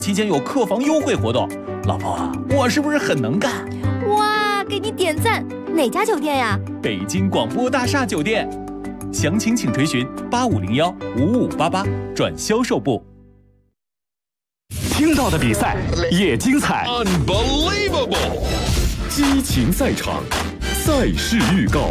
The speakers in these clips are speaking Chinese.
期间有客房优惠活动。老婆啊，我是不是很能干？ 哇，给你点赞！哪家酒店呀？ 北京广播大厦酒店。详情请垂询8501-5588转销售部。 听到的比赛也精彩 ，Unbelievable！ 激情赛场，赛事预告。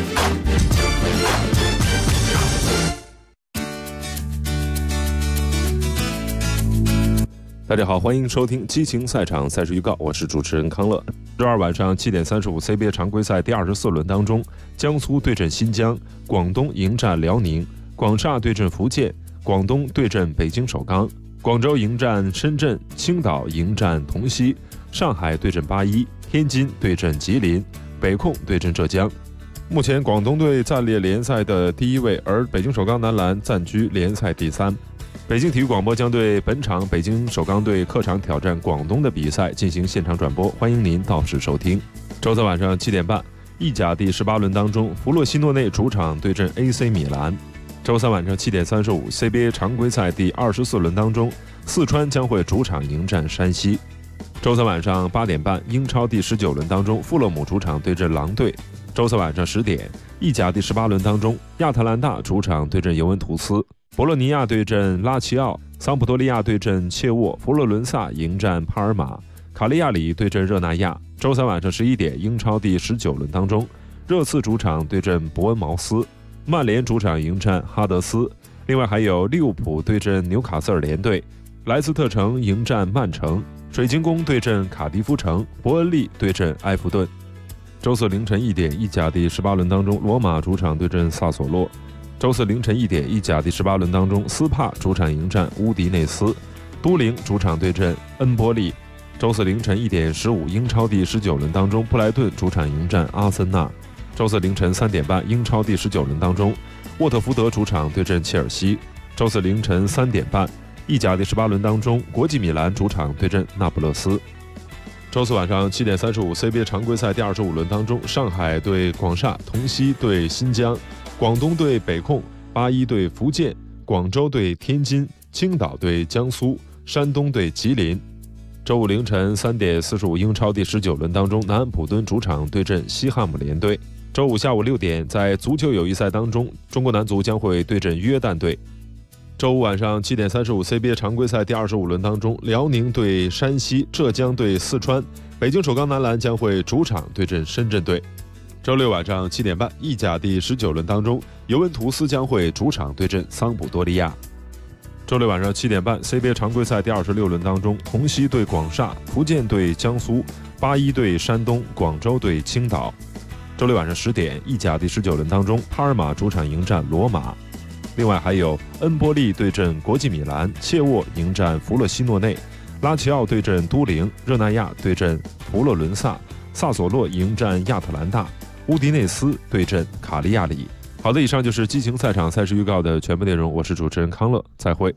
大家好，欢迎收听激情赛场赛事预告，我是主持人康乐。周二晚上7点35 CBA 常规赛第24轮当中，江苏对阵新疆，广东迎战辽宁，广厦对阵福建，广东对阵北京首钢，广州迎战深圳，青岛迎战同曦，上海对阵8-1，天津对阵吉林，北控对阵浙江。目前广东队暂列联赛的第1位，而北京首钢男篮暂居联赛第3。北京体育广播将对本场北京首钢队客场挑战广东的比赛进行现场转播，欢迎您到时收听。周三晚上7点半，意甲第18轮当中，弗洛西诺内主场对阵 AC 米兰。周三晚上7点35 CBA 常规赛第24轮当中，四川将会主场迎战山西。周三晚上8点半，英超第19轮当中，富勒姆主场对阵狼队。周三晚上10点，意甲第18轮当中，亚特兰大主场对阵尤文图斯，博洛尼亚对阵拉齐奥，桑普多利亚对阵切沃，佛罗伦萨迎战帕尔马，卡利亚里对阵热那亚。周三晚上11点，英超第19轮当中，热刺主场对阵伯恩茅斯，曼联主场迎战哈德斯。另外还有利物浦对阵纽卡斯尔联队，莱斯特城迎战曼城，水晶宫对阵卡迪夫城，伯恩利对阵埃弗顿。周四凌晨1点，意甲第18轮当中，罗马主场对阵萨索洛。周四凌晨1点，意甲第18轮当中，斯帕主场迎战乌迪内斯，都灵主场对阵恩波利。周四凌晨1点15，英超第19轮当中，布莱顿主场迎战阿森纳。周四凌晨3点半，英超第19轮当中，沃特福德主场对阵切尔西。周四凌晨3点半，意甲第18轮当中，国际米兰主场对阵那不勒斯。周四晚上7点35 CBA 常规赛第25轮当中，上海对广厦，同曦对新疆，广东对北控，8-1对福建，广州对天津，青岛对江苏，山东对吉林。周五凌晨3点45，英超第19轮当中，南安普敦主场对阵西汉姆联队。周五下午6点，在足球友谊赛当中，中国男足将会对阵约旦队。周五晚上7点35 CBA 常规赛第25轮当中，辽宁对山西，浙江对四川，北京首钢男篮将会主场对阵深圳队。周六晚上7点半，意甲第19轮当中，尤文图斯将会主场对阵桑普多利亚。周六晚上7点半 ，CBA 常规赛第26轮当中，同曦对广厦，福建对江苏，8-1对山东，广州对青岛。周六晚上10点，意甲第19轮当中，帕尔马主场迎战罗马。另外还有恩波利对阵国际米兰，切沃迎战弗洛西诺内，拉齐奥对阵都灵，热那亚对阵佛罗伦萨，萨索洛迎战亚特兰大，乌迪内斯对阵卡利亚里。好的，以上就是激情赛场赛事预告的全部内容，我是主持人康乐，再会。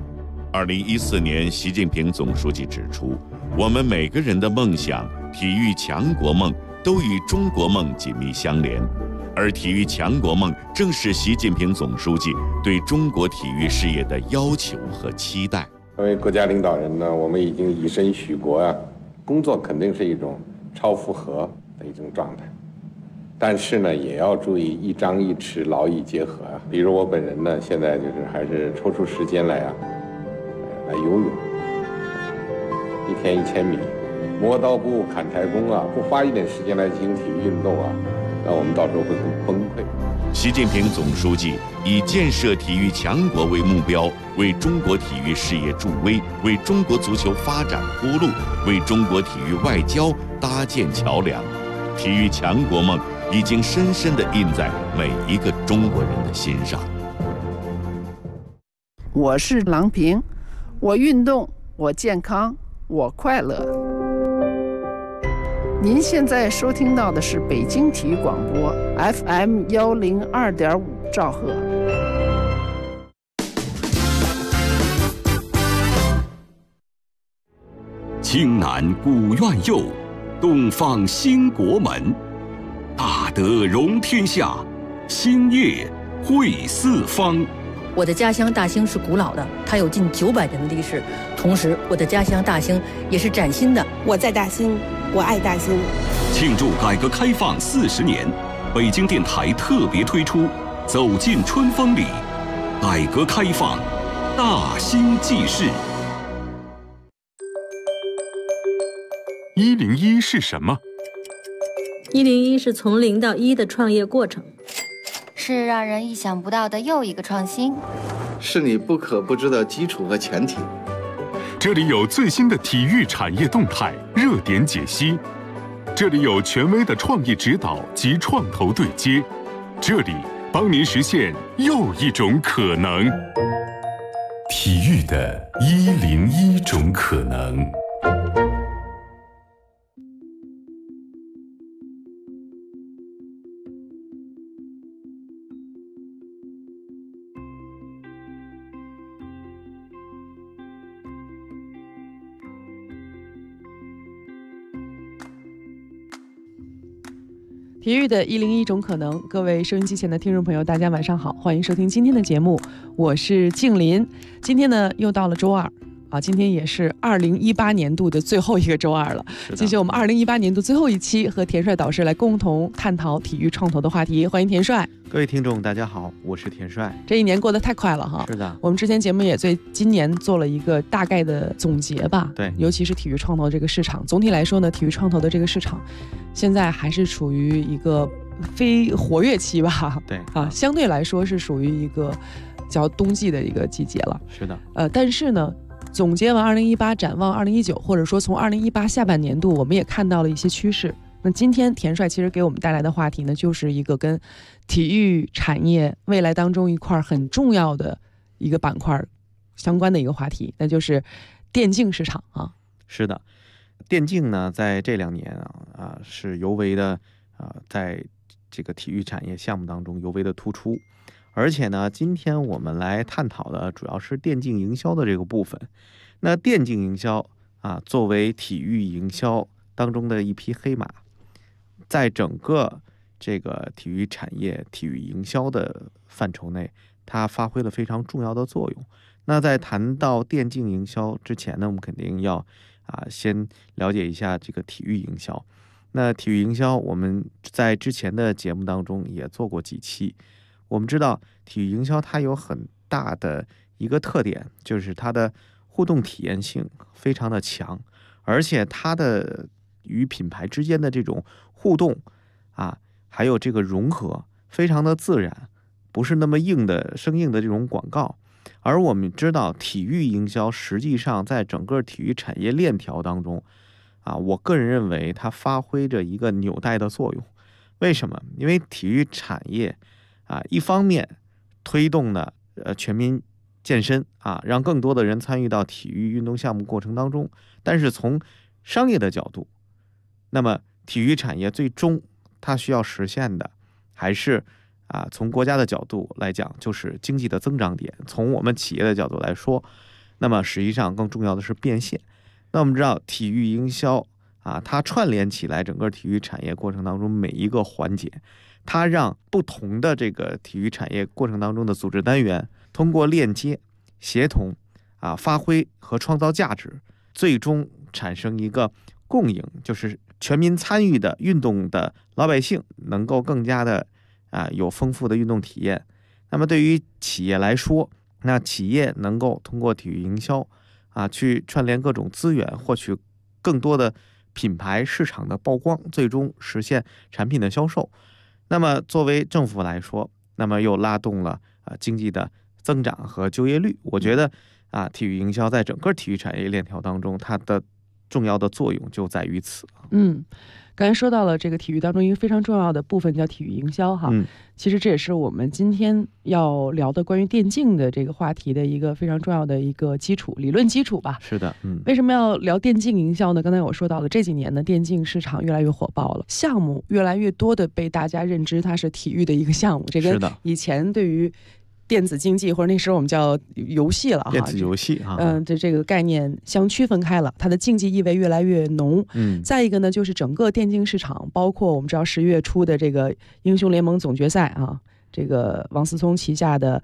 2014年，习近平总书记指出，我们每个人的梦想、体育强国梦都与中国梦紧密相连，而体育强国梦正是习近平总书记对中国体育事业的要求和期待。 作为国家领导人呢，我们已经以身许国啊，工作肯定是一种超负荷的一种状态，但是呢，也要注意一张一弛，劳逸结合啊。比如我本人呢，现在就是还是抽出时间来游泳，1天1000米，磨刀不误砍柴工啊，不花一点时间来进行体育运动啊，那我们到时候会很崩溃。 习近平总书记以建设体育强国为目标，为中国体育事业助威，为中国足球发展铺路，为中国体育外交搭建桥梁。体育强国梦已经深深地印在每一个中国人的心上。 我是郎平，我运动，我健康，我快乐。您现在收听到的是北京体育广播 FM 102.5兆赫。 青南古院右，东方兴国门。大德容天下，兴业汇四方。 我的家乡大兴是古老的，它有近900年的历史。同时，我的家乡大兴也是崭新的。 我在大兴，我爱大兴。 庆祝改革开放40年，北京电台特别推出《走进春风里》，改革开放大兴记事。 101是什么 ？101是从0到1的创业过程， 是让人意想不到的又一个创新， 是你不可不知的基础和前提。 这里有最新的体育产业动态、热点解析，这里有权威的创意指导及创投对接，这里帮您实现又一种可能。体育的101种可能。 体育的101种可能，各位收音机前的听众朋友，大家晚上好，欢迎收听今天的节目，我是静林。今天呢，又到了周二啊，今天也是2018年度的最后一个周二了。进行我们2018年度最后一期，和田帅导师来共同探讨体育创投的话题。欢迎田帅。 各位听众，大家好，我是田帅。 这一年过得太快了哈。 是的， 我们之前节目也对今年做了一个大概的总结吧。 对， 尤其是体育创投这个市场，总体来说呢，体育创投的这个市场现在还是处于一个非活跃期吧。 对啊，相对来说是属于一个叫冬季的一个季节了。 是的， 但是呢，总结完2018，展望2019，或者说从2018下半年度，我们也看到了一些趋势。那今天田帅其实给我们带来的话题呢，就是一个跟体育产业未来当中一块很重要的一个板块相关的一个话题，那就是电竞市场啊。 是的，电竞呢，在这2年是尤为的在这个体育产业项目当中尤为的突出。而且呢，今天我们来探讨的主要是电竞营销的这个部分。那电竞营销作为体育营销当中的一匹黑马，在整个这个体育产业、体育营销的范畴内，它发挥了非常重要的作用。那在谈到电竞营销之前呢，我们肯定要先了解一下这个体育营销。那体育营销，我们在之前的节目当中也做过几期。我们知道，体育营销它有很大的一个特点，就是它的互动体验性非常的强，而且它的与品牌之间的这种互动还有这个融合非常的自然，不是那么生硬的这种广告。而我们知道，体育营销实际上在整个体育产业链条当中我个人认为它发挥着一个纽带的作用。为什么？因为体育产业一方面推动了全民健身让更多的人参与到体育运动项目过程当中，但是从商业的角度，那么体育产业最终它需要实现的还是从国家的角度来讲，就是经济的增长点；从我们企业的角度来说，那么实际上更重要的是变现。那我们知道，体育营销它串联起来整个体育产业过程当中每一个环节，它让不同的这个体育产业过程当中的组织单元通过链接、协同发挥和创造价值，最终产生一个共赢，就是全民参与的运动的老百姓能够更加的有丰富的运动体验。那么对于企业来说，那企业能够通过体育营销去串联各种资源，获取更多的品牌市场的曝光，最终实现产品的销售。那么作为政府来说，那么又拉动了经济的增长和就业率。我觉得体育营销在整个体育产业链条当中，它的重要的作用就在于此。 刚才说到了这个体育当中一个非常重要的部分叫体育营销哈，其实这也是我们今天要聊的关于电竞的这个话题的一个非常重要的一个基础，理论基础吧。 是的， 为什么要聊电竞营销呢？刚才我说到了这几年呢，电竞市场越来越火爆了，项目越来越多的被大家认知它是体育的一个项目，这跟以前对于电子竞技或者那时候我们叫游戏了哈， 电子游戏这个概念相区分开了，它的竞技意味越来越浓。再一个呢，就是整个电竞市场，包括我们知道10月初的这个英雄联盟总决赛这个王思聪旗下的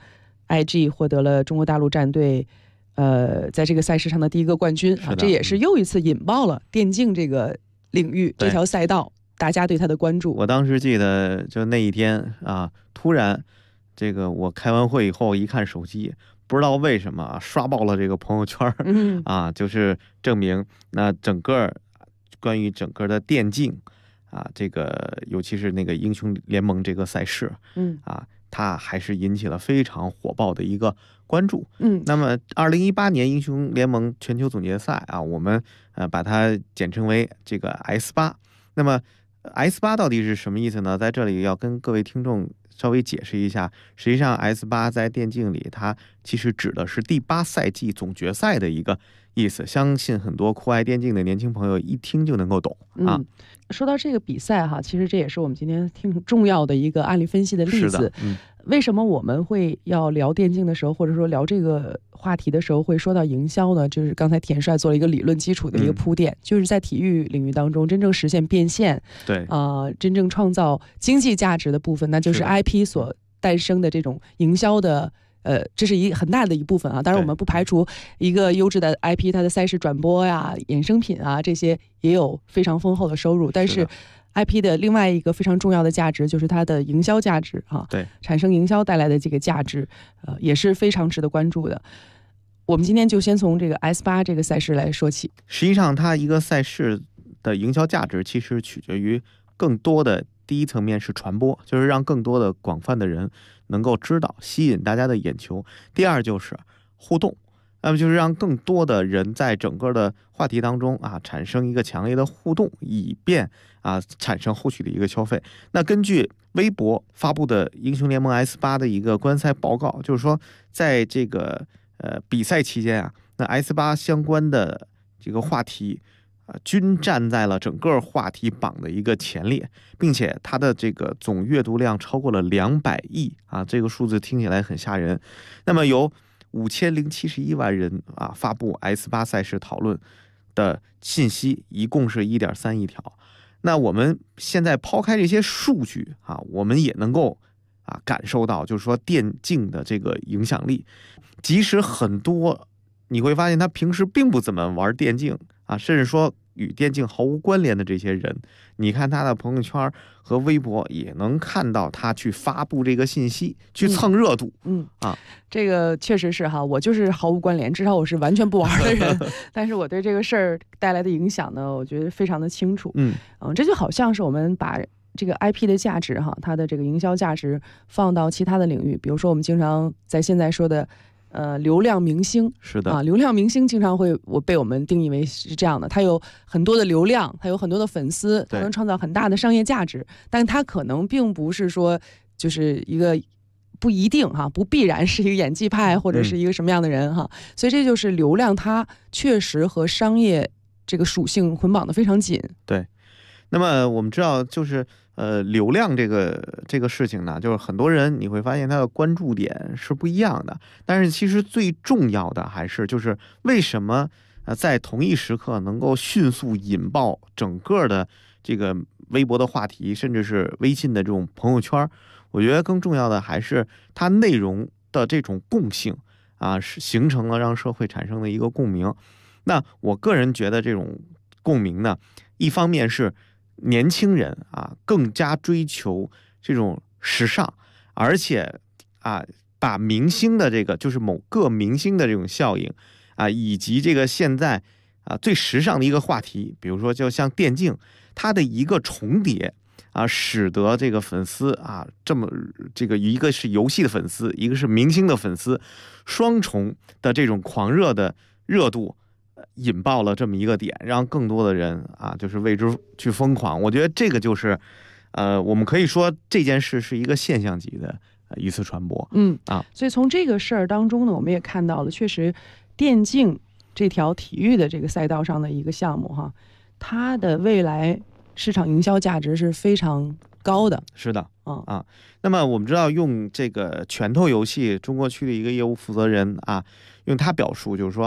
IG 获得了中国大陆战队在这个赛事上的第一个冠军啊，这也是又一次引爆了电竞这个领域这条赛道大家对他的关注。 我当时记得就那一天啊，突然这个我开完会以后一看手机，不知道为什么刷爆了这个朋友圈啊，就是证明那整个关于整个的电竞啊，这个尤其是那个英雄联盟这个赛事啊，它还是引起了非常火爆的一个关注。那么2018年英雄联盟全球总决赛啊，我们把它简称为这个 S8。那么 S8 到底是什么意思呢？在这里要跟各位听众稍微解释一下，实际上 S8 在电竞里它其实指的是第8赛季总决赛的一个意思，相信很多酷爱电竞的年轻朋友一听就能够懂啊。 说到这个比赛哈，其实这也是我们今天挺重要的一个案例分析的例子。为什么我们会要聊电竞的时候，或者说聊这个话题的时候会说到营销呢？就是刚才田帅做了一个理论基础的一个铺垫，就是在体育领域当中真正实现变现， 对真正创造经济价值的部分，那就是 IP 所诞生的这种营销的。这是很大的一部分啊，当然我们不排除一个优质的 IP 它的赛事转播呀、衍生品啊这些也有非常丰厚的收入，但是 IP 的另外一个非常重要的价值就是它的营销价值啊， 对， 产生营销带来的这个价值，也是非常值得关注的。我们今天就先从这个 S8 这个赛事来说起。 实际上，它一个赛事的营销价值其实取决于更多的第一层面是传播，就是让更多的广泛的人能够知道，吸引大家的眼球。第二就是互动，那么就是让更多的人在整个的话题当中啊产生一个强烈的互动，以便啊产生后续的一个消费。那根据微博发布的英雄联盟 S8 的一个观赛报告，就是说在这个比赛期间啊，那 S8 相关的这个话题均站在了整个话题榜的一个前列，并且它的这个总阅读量超过了200亿啊，这个数字听起来很吓人。那么有5071万人啊发布 S8 赛事讨论的信息，一共是1.3亿条。那我们现在抛开这些数据啊，我们也能够感受到，就是说电竞的这个影响力。即使很多你会发现他平时并不怎么玩电竞啊，甚至说与电竞毫无关联的这些人，你看他的朋友圈和微博也能看到他去发布这个信息，去蹭热度。 这个确实是哈，我就是毫无关联，至少我是完全不玩的人，但是我对这个事儿带来的影响呢，我觉得非常的清楚。这就好像是我们把这个 IP 的价值哈，它的这个营销价值放到其他的领域，比如说我们经常在现在说的流量明星。 是的流量明星经常会被我们定义为是这样的，他有很多的流量，他有很多的粉丝，他能创造很大的商业价值，但他可能并不是说就是一个不一定哈，不必然是一个演技派或者是一个什么样的人哈，所以这就是流量它确实和商业这个属性捆绑的非常紧。 对，那么我们知道就是流量这个事情呢，就是很多人你会发现他的关注点是不一样的，但是其实最重要的还是就是为什么在同一时刻能够迅速引爆整个的这个微博的话题，甚至是微信的这种朋友圈。我觉得更重要的还是它内容的这种共性啊，是形成了让社会产生的一个共鸣。那我个人觉得这种共鸣呢，一方面是年轻人啊更加追求这种时尚，而且把明星的这个就是某个明星的这种效应啊，以及这个现在最时尚的一个话题，比如说就像电竞，它的一个重叠使得这个粉丝这么这个一个是游戏的粉丝，一个是明星的粉丝，双重的这种狂热的热度引爆了这么一个点，让更多的人就是为之去疯狂。我觉得这个就是我们可以说这件事是一个现象级的一次传播。 所以从这个事儿当中呢，我们也看到了，确实电竞这条体育的这个赛道上的一个项目哈，它的未来市场营销价值是非常高的。 是的，那么我们知道用这个拳头游戏中国区的一个业务负责人用他表述，就是说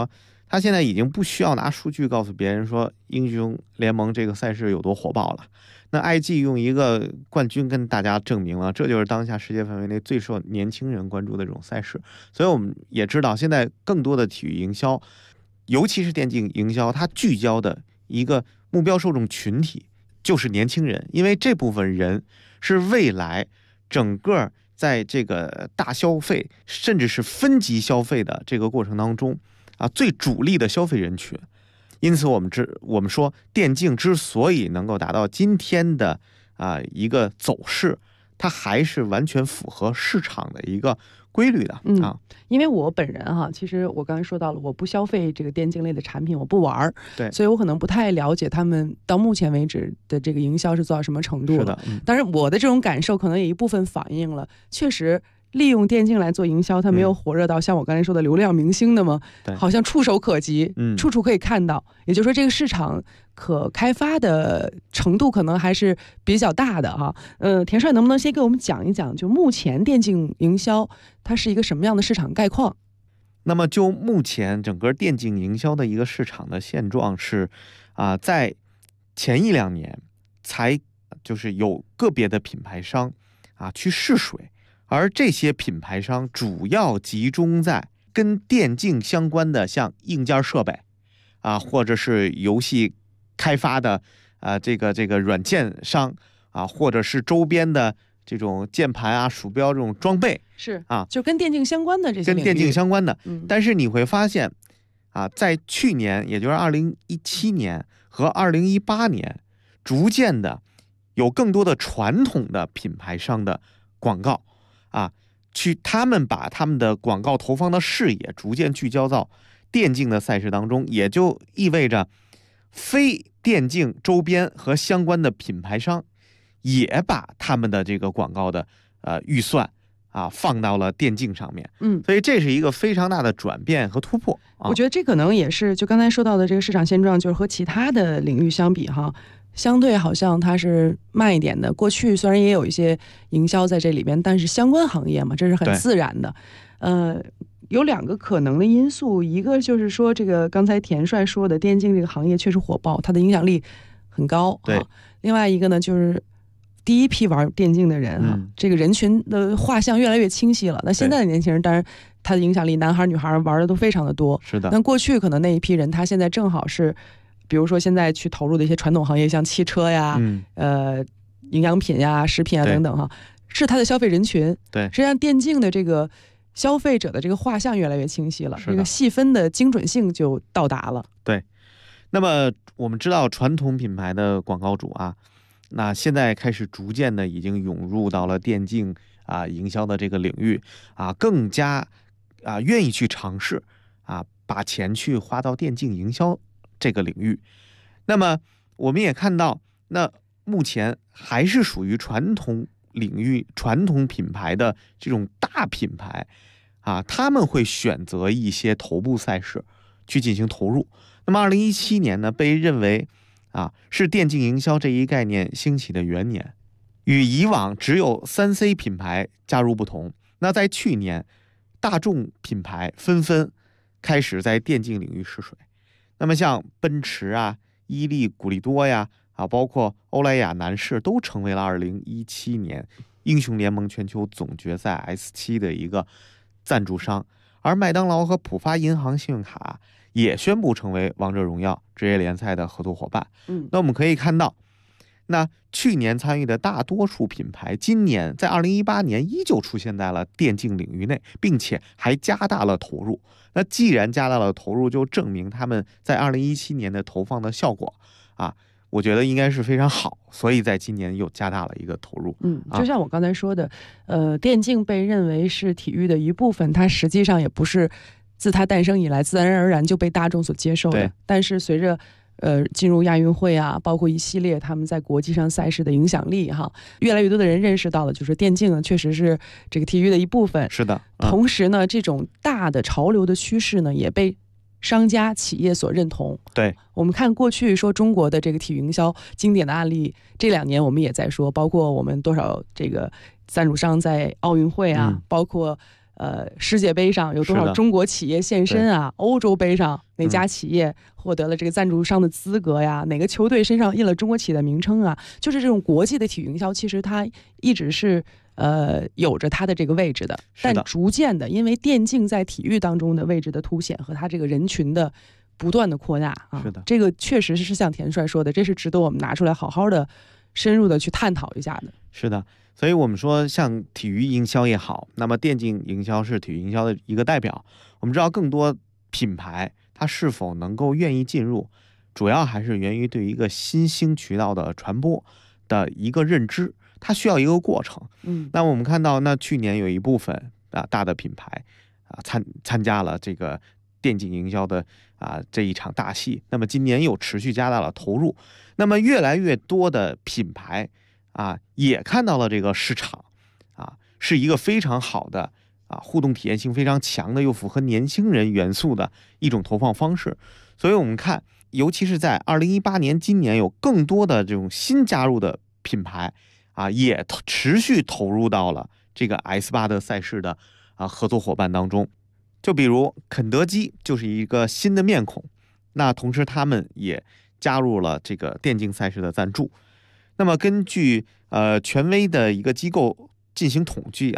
他现在已经不需要拿数据告诉别人说英雄联盟这个赛事有多火爆了。那 IG 用一个冠军跟大家证明了，这就是当下世界范围内最受年轻人关注的这种赛事。所以我们也知道，现在更多的体育营销，尤其是电竞营销，它聚焦的一个目标受众群体就是年轻人，因为这部分人是未来整个在这个大消费甚至是分级消费的这个过程当中最主力的消费人群。因此我们说电竞之所以能够达到今天的一个走势，它还是完全符合市场的一个规律的因为我本人其实我刚才说到了，我不消费这个电竞类的产品，我不玩， 对， 所以我可能不太了解他们到目前为止的这个营销是做到什么程度了。当然我的这种感受可能也一部分反映了确实利用电竞来做营销，它没有火热到像我刚才说的流量明星的嘛，好像触手可及，处处可以看到。也就是说，这个市场可开发的程度可能还是比较大的哈。田帅能不能先给我们讲一讲，就目前电竞营销它是一个什么样的市场概况？ 那么就目前整个电竞营销的一个市场的现状是，在前1-2年才就是有个别的品牌商去试水。而这些品牌商主要集中在跟电竞相关的，像硬件设备或者是游戏开发的这个软件商或者是周边的这种键盘鼠标这种装备， 是就跟电竞相关的这些领域， 跟电竞相关的。但是你会发现在去年，也就是2017年和2018年，逐渐的有更多的传统的品牌商的广告他们把他们的广告投放的视野逐渐聚焦到电竞的赛事当中，也就意味着非电竞周边和相关的品牌商也把他们的这个广告的预算放到了电竞上面。所以这是一个非常大的转变和突破。 我觉得这可能也是就刚才说到的这个市场现状，就是和其他的领域相比相对好像它是慢一点的。过去虽然也有一些营销在这里边，但是相关行业嘛，这是很自然的。有2个可能的因素，一个就是说这个刚才田帅说的电竞这个行业确实火爆，它的影响力很高。 对， 另外一个呢，就是第一批玩电竞的人这个人群的画像越来越清晰了。那现在的年轻人当然他的影响力，男孩女孩玩的都非常的多。 是的。 但过去可能那一批人，他现在正好是比如说现在去投入的一些传统行业，像汽车呀、营养品呀、食品啊等等是它的消费人群。 对， 实际上电竞的这个消费者的这个画像越来越清晰了，这个细分的精准性就到达了。 对，那么我们知道传统品牌的广告主那现在开始逐渐的已经涌入到了电竞营销的这个领域更加愿意去尝试把钱去花到电竞营销这个领域。那么我们也看到，那目前还是属于传统领域传统品牌的这种大品牌他们会选择一些头部赛事去进行投入。那么2017年呢，被认为是电竞营销这一概念兴起的元年，与以往只有3C 品牌加入不同。那在去年，大众品牌纷纷开始在电竞领域试水。那么像奔驰伊利、古力多呀包括欧莱雅、男士都成为了2017年英雄联盟全球总决赛 S7 的一个赞助商。而麦当劳和浦发银行信用卡也宣布成为王者荣耀职业联赛的合作伙伴。那我们可以看到，那去年参与的大多数品牌，今年在2018年依旧出现在了电竞领域内，并且还加大了投入。那既然加大了投入，就证明他们在2017年的投放的效果我觉得应该是非常好，所以在今年又加大了一个投入。 就像我刚才说的，电竞被认为是体育的一部分，它实际上也不是自它诞生以来自然而然就被大众所接受的。但是随着进入亚运会包括一系列他们在国际上赛事的影响力越来越多的人认识到了，就是电竞确实是这个体育的一部分。 是的。 同时呢，这种大的潮流的趋势呢，也被商家企业所认同。 对， 我们看过去说中国的这个体育营销经典的案例，这2年我们也在说，包括我们多少这个赞助商在奥运会包括世界杯上有多少中国企业现身啊？欧洲杯上哪家企业获得了这个赞助商的资格呀？哪个球队身上印了中国企业的名称啊？就是这种国际的体育营销，其实它一直是有着它的这个位置的，但逐渐的，因为电竞在体育当中的位置的凸显和它这个人群的不断的扩大啊， 是的， 这个确实是像田帅说的，这是值得我们拿出来好好的、深入的去探讨一下的。 是的，所以我们说，像体育营销也好，那么电竞营销是体育营销的一个代表。我们知道，更多品牌它是否能够愿意进入，主要还是源于对一个新兴渠道的传播的一个认知。它需要一个过程，那我们看到，那去年有一部分大的品牌参加了这个电竞营销的这一场大戏，那么今年又持续加大了投入，那么越来越多的品牌也看到了这个市场是一个非常好的互动体验性非常强的，又符合年轻人元素的一种投放方式。所以我们看，尤其是在2018年今年，有更多的这种新加入的品牌也持续投入到了这个 S 巴德赛事的合作伙伴当中。就比如肯德基就是一个新的面孔，那同时他们也加入了这个电竞赛事的赞助。那么根据权威的一个机构进行统计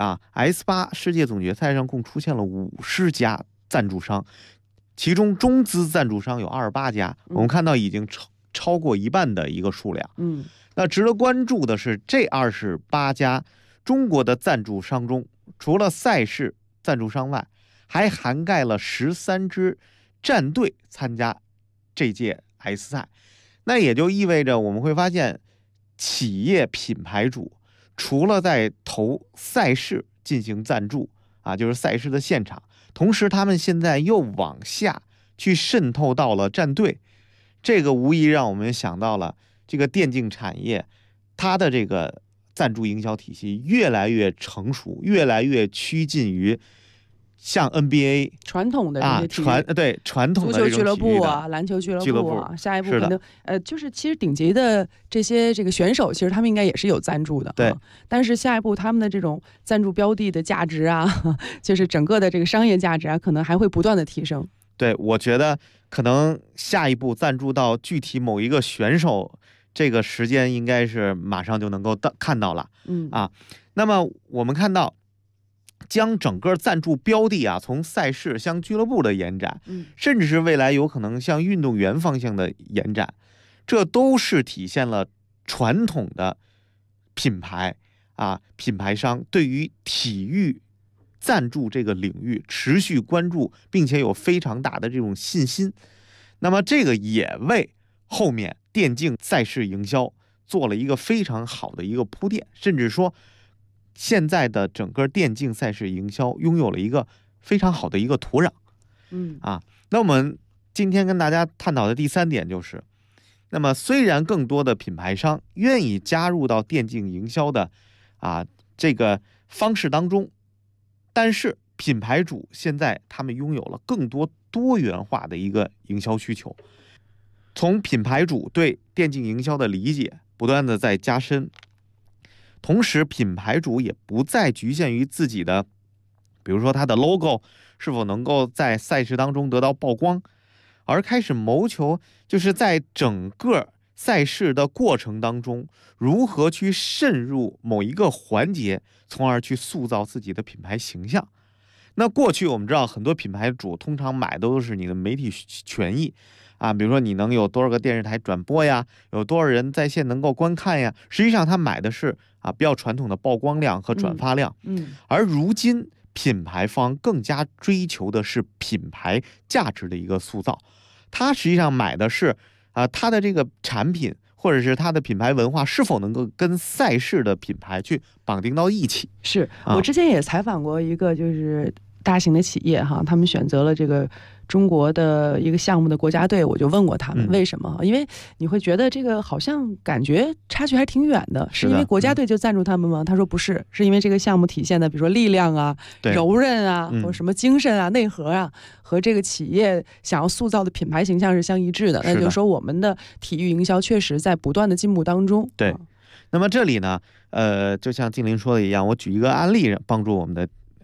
S8世界总决赛上共出现了50家赞助商，其中中资赞助商有28家，我们看到已经超过一半的一个数量。那值得关注的是，这28家中国的赞助商中，除了赛事赞助商外，还涵盖了13支战队参加这届 S 赛。那也就意味着我们会发现，企业品牌主除了在投赛事进行赞助就是赛事的现场，同时他们现在又往下去渗透到了战队，这个无疑让我们想到了这个电竞产业，它的这个赞助营销体系越来越成熟，越来越趋近于像 NBA 传统的这些体育传统的足球俱乐部篮球俱乐部下一步可能就是其实顶级的这个选手，其实他们应该也是有赞助的， 对。 但是下一步他们的这种赞助标的的价值就是整个的这个商业价值可能还会不断的提升。 对，我觉得可能下一步赞助到具体某一个选手，这个时间应该是马上就能够看到了。那么我们看到，将整个赞助标的从赛事向俱乐部的延展，甚至是未来有可能向运动员方向的延展，这都是体现了传统的品牌品牌商对于体育赞助这个领域持续关注，并且有非常大的这种信心。那么这个也为后面电竞赛事营销做了一个非常好的一个铺垫，甚至说现在的整个电竞赛事营销拥有了一个非常好的一个土壤。那我们今天跟大家探讨的第3点就是，那么虽然更多的品牌商愿意加入到电竞营销的这个方式当中，但是品牌主现在他们拥有了更多元化的一个营销需求。从品牌主对电竞营销的理解不断的在加深，同时品牌主也不再局限于自己的，比如说他的 logo 是否能够在赛事当中得到曝光，而开始谋求就是在整个赛事的过程当中如何去渗入某一个环节，从而去塑造自己的品牌形象。那过去我们知道很多品牌主通常买的都是你的媒体权益比如说你能有多少个电视台转播呀，有多少人在线能够观看呀，实际上他买的是比较传统的曝光量和转发量。而如今品牌方更加追求的是品牌价值的一个塑造，他实际上买的是他的这个产品或者是他的品牌文化是否能够跟赛事的品牌去绑定到一起。 是我之前也采访过一个就是大型的企业他们选择了这个中国的一个项目的国家队，我就问过他们为什么，因为你会觉得这个好像感觉差距还挺远的，是因为国家队就赞助他们吗？他说不是，是因为这个项目体现的比如说力量柔韧或者什么精神内核和这个企业想要塑造的品牌形象是相一致的。那就是说我们的体育营销确实在不断的进步当中。 对，那么这里呢就像静林说的一样，我举一个案例帮助我们的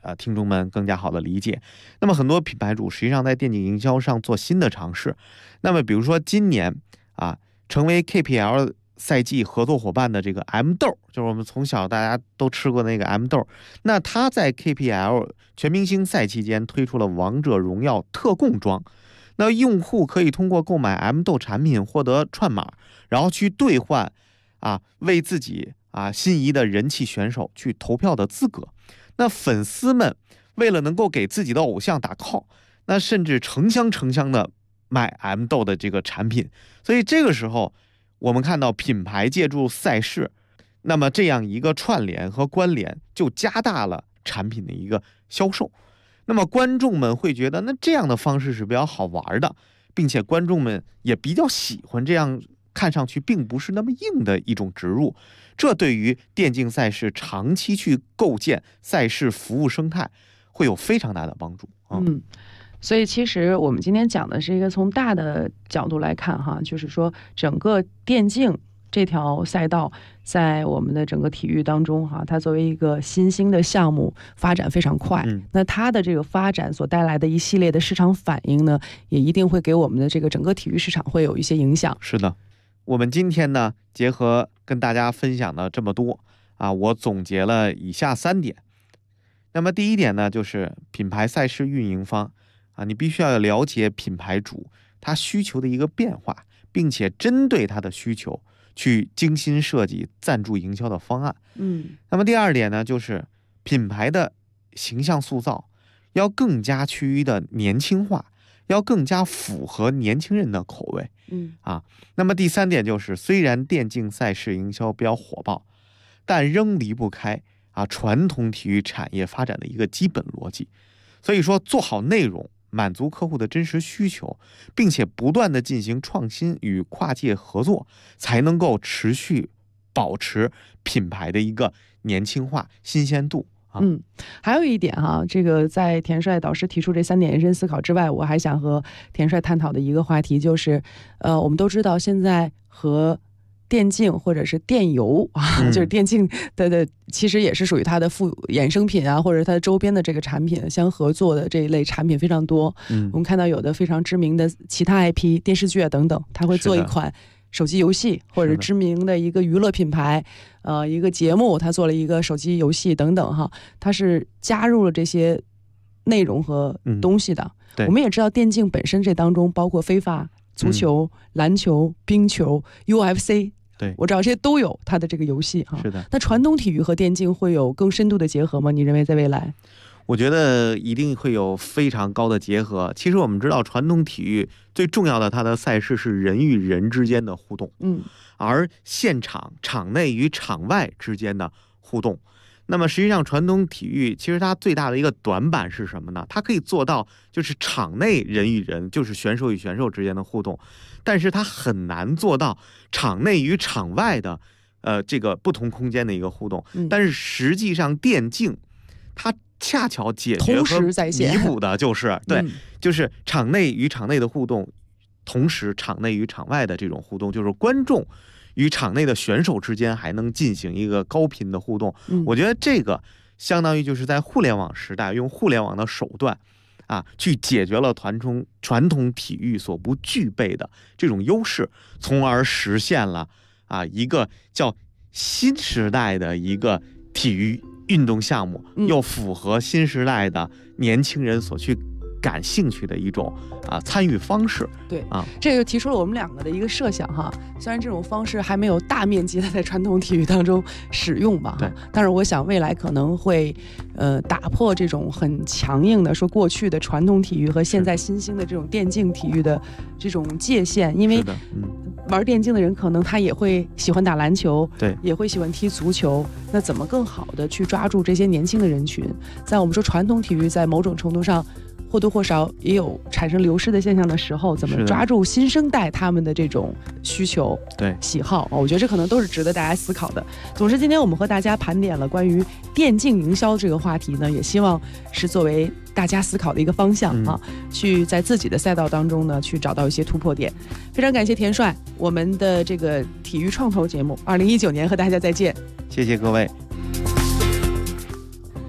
听众们更加好的理解。那么很多品牌主实际上在电竞营销上做新的尝试。那么比如说今年成为 KPL 赛季合作伙伴的这个 M 豆，就是我们从小大家都吃过那个 M 豆，那他在 KPL 全明星赛期间推出了王者荣耀特供装。那用户可以通过购买 M 豆产品获得串码，然后去兑换为自己心仪的人气选手去投票的资格。那粉丝们为了能够给自己的偶像打 call， 那甚至成箱的买 M 豆的这个产品。所以这个时候我们看到品牌借助赛事，那么这样一个串联和关联就加大了产品的一个销售。那么观众们会觉得那这样的方式是比较好玩的，并且观众们也比较喜欢这样看上去并不是那么硬的一种植入。这对于电竞赛事长期去构建赛事服务生态会有非常大的帮助。 所以其实我们今天讲的是一个从大的角度来看哈，就是说整个电竞这条赛道在我们的整个体育当中哈，它作为一个新兴的项目发展非常快，那它的这个发展所带来的一系列的市场反应呢，也一定会给我们的这个整个体育市场会有一些影响。 是的，我们今天呢结合跟大家分享的这么多我总结了以下3点。那么第一点呢，就是品牌赛事运营方你必须要了解品牌主他需求的一个变化，并且针对他的需求去精心设计赞助营销的方案。那么第二点呢，就是品牌的形象塑造要更加趋于的年轻化，要更加符合年轻人的口味。那么第3点就是，虽然电竞赛事营销比较火爆，但仍离不开传统体育产业发展的一个基本逻辑。所以说，做好内容，满足客户的真实需求，并且不断的进行创新与跨界合作，才能够持续保持品牌的一个年轻化、新鲜度。 还有一点这个在田帅导师提出这3点延伸思考之外，我还想和田帅探讨的一个话题就是，我们都知道现在和电竞或者是电游就是电竞的其实也是属于它的副衍生品或者它的周边的这个产品相合作的这一类产品非常多。我们看到有的非常知名的其他 IP 电视剧等等，它会做一款手机游戏，或者是知名的一个娱乐品牌一个节目，它做了一个手机游戏等等它是加入了这些内容和东西的。我们也知道电竞本身这当中包括非法足球、篮球、冰球、UFC，我知道这些都有它的这个游戏是的。 那传统体育和电竞会有更深度的结合吗？你认为在未来？ 我觉得一定会有非常高的结合。其实我们知道，传统体育最重要的它的赛事是人与人之间的互动，而现场场内与场外之间的互动。那么实际上传统体育其实它最大的一个短板是什么呢？它可以做到就是场内人与人，就是选手与选手之间的互动，但是它很难做到场内与场外的这个不同空间的一个互动。但是实际上电竞它恰巧解决和弥补的就是就是场内与场内的互动，同时场内与场外的这种互动，就是观众与场内的选手之间还能进行一个高频的互动。我觉得这个相当于就是在互联网时代用互联网的手段去解决了传统体育所不具备的这种优势，从而实现了一个叫新时代的一个体育运动项目，又符合新时代的年轻人所去感兴趣的一种参与方式。 这个提出了我们2个的一个设想虽然这种方式还没有大面积的在传统体育当中使用吧但是我想未来可能会打破这种很强硬的说过去的传统体育和现在新兴的这种电竞体育的这种界限。因为玩电竞的人可能他也会喜欢打篮球，也会喜欢踢足球，那怎么更好的去抓住这些年轻的人群？在我们说传统体育在某种程度上或多或少也有产生流失的现象的时候，怎么抓住新生代他们的这种需求、喜好我觉得这可能都是值得大家思考的。总之，今天我们和大家盘点了关于电竞营销这个话题呢，也希望是作为大家思考的一个方向去在自己的赛道当中呢去找到一些突破点。非常感谢田帅，我们的这个体育创投节目2019年和大家再见。 谢谢各位。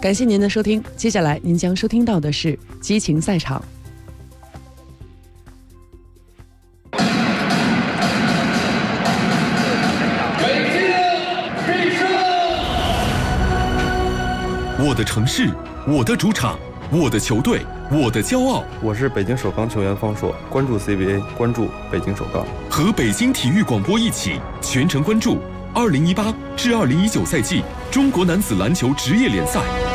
感谢您的收听，接下来您将收听到的是激情赛场。 我的城市，我的主场，我的球队，我的骄傲。 我是北京首钢球员方硕，关注 CBA， 关注北京首钢。 和北京体育广播一起全程关注2018至2019赛季中国男子篮球职业联赛。